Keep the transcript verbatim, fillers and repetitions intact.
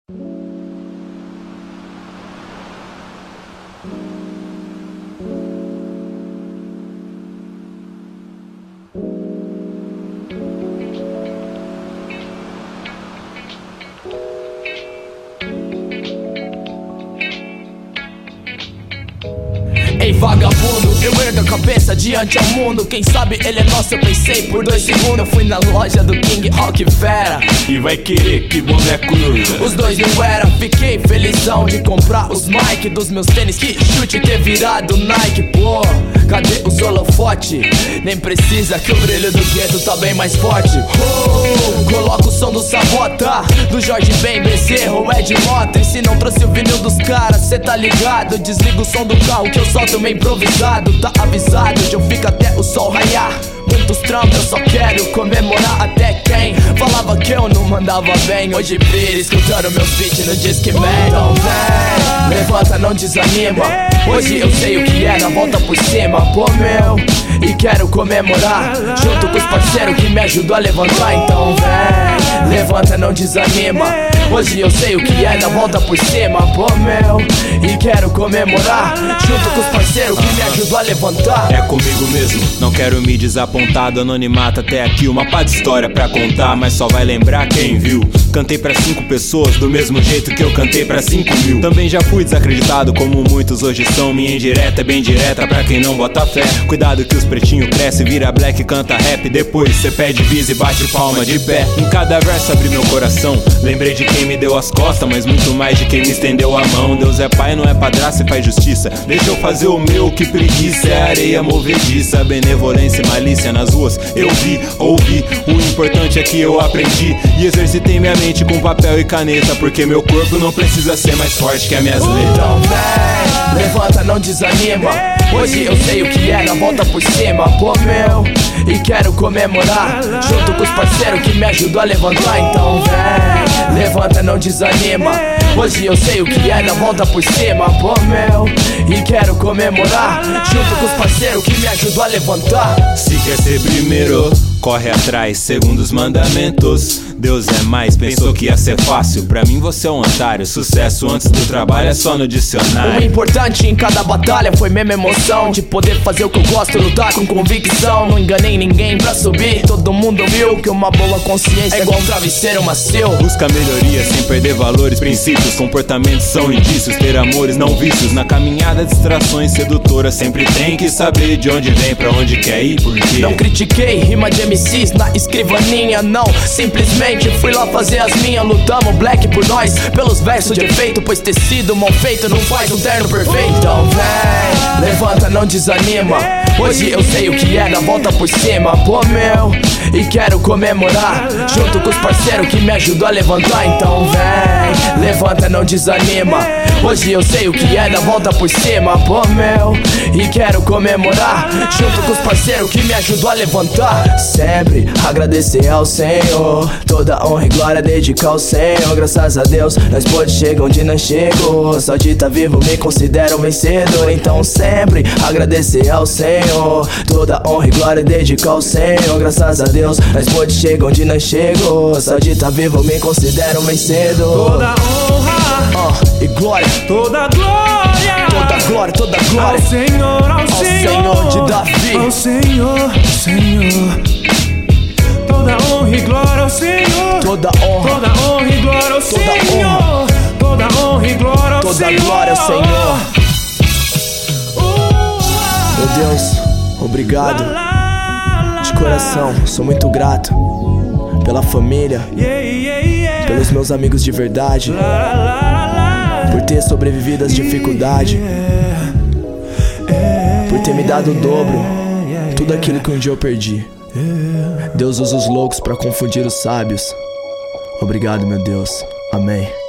Ei vagabundo, eu ergo a cabeça diante ao mundo. Quem sabe ele é nosso, eu pensei por dois segundos. Eu fui na loja do King Rock Fera e vai querer que boneco nuda. Os dois não eram, fiquei felizão de comprar os Nike dos meus tênis. Que chute ter virado Nike, pô. Cadê os holofote? Nem precisa que o brilho do gueto tá bem mais forte. Oh, coloca o som do Sabota, do Jorge Ben, Bezerro, Ed Mota. E se não trouxe o vinil dos caras, cê tá ligado. Desliga o som do carro que eu solto meio improvisado. Tá avisado, hoje eu fico até o sol raiar. Muitos trampos, eu só quero comemorar. Até quem falava que eu não mandava bem, hoje vira escutando meus beats no Disque Man. Então vem, levanta, não desanima. Hoje eu sei o que é, na volta por cima. Pô meu, e quero comemorar junto com os parceiros que me ajudou a levantar. Então vem, levanta, não desanima. Hoje eu sei o que é, na volta por cima. Pô meu, e quero comemorar junto com os parceiros que me ajudou a levantar. É comigo mesmo, não quero me desapontar do anonimato até aqui. Uma pá de história pra contar, mas só vai lembrar quem viu. Cantei pra cinco pessoas do mesmo jeito que eu cantei pra cinco mil. Também já fui desacreditado como muitos hoje são. Minha indireta é bem direta pra quem não bota fé. Cuidado que os pretinhos crescem, vira black, canta rap. Depois cê pede bis e bate palma de pé. Em cada verso abri meu coração, lembrei de quem me deu as costas, mas muito mais de quem me estendeu a mão. Deus é pai, não é padrasto e faz justiça. Deixa eu fazer o meu, que preguiça. É areia movediça, benevolência e malícia nas ruas eu vi, ouvi. O importante é que eu aprendi e exercitei minha mente com papel e caneta, porque meu corpo não precisa ser mais forte que as minhas letras. Então vem, levanta, não desanima. Hoje eu sei o que é, na volta por cima. Pô meu, e quero comemorar junto com os parceiros que me ajudou a levantar. Então vem, levanta, não desanima. Hoje eu sei o que é, na volta por cima. Pô meu, e quero comemorar junto com os parceiros que me ajudou a levantar. Se quer ser primeiro, corre atrás, segundo os mandamentos. Deus é mais, pensou que ia ser fácil. Pra mim você é um otário, sucesso antes do trabalho é só no dicionário. O importante em cada batalha foi mesmo emoção de poder fazer o que eu gosto, lutar com convicção. Não enganei ninguém pra subir, todo mundo viu que uma boa consciência é igual um travesseiro macio. Busca melhoria sem perder valores, princípios, comportamentos são indícios. Ter amores, não vícios, na caminhada distrações sedutoras. Sempre tem que saber de onde vem, pra onde quer ir, por quê. Não critiquei rima de M Cs na escrivaninha, não. Simplesmente fui lá fazer as minhas. Lutamos black por nós, pelos versos de efeito, pois tecido mal feito não faz um terno perfeito. Então vem, levanta, não desanima. Hoje eu sei o que é, na volta por cima. Pô meu, e quero comemorar junto com os parceiros que me ajudou a levantar. Então vem, levanta, não desanima. Hoje eu sei o que é, na volta por cima. Pô meu, e quero comemorar junto com os parceiros que me ajudou a levantar. Sempre agradecer ao Senhor, toda honra e glória dedicar ao Senhor. Graças a Deus nós pode chegar onde não chegou. Só de tá vivo me considero um vencedor. Então sempre agradecer ao Senhor, toda honra e glória dedicar ao Senhor. Graças a Deus nós pode chegar onde não chegou. Só de tá vivo me considero um vencedor. Toda honra uh, e glória, toda glória, toda glória, toda glória ao Senhor, ao, ao Senhor, Senhor de Davi, ao Senhor, Senhor. Toda honra e glória ao Senhor, toda honra, toda honra e glória ao toda Senhor, honra, toda honra e glória ao toda Senhor, glória ao Senhor. Uh, Meu Deus, obrigado de coração, sou muito grato pela família, yeah, yeah, yeah. pelos meus amigos de verdade, por ter sobrevivido às dificuldades, por ter me dado o dobro, tudo aquilo que um dia eu perdi. Deus usa os loucos pra confundir os sábios. Obrigado, meu Deus. Amém.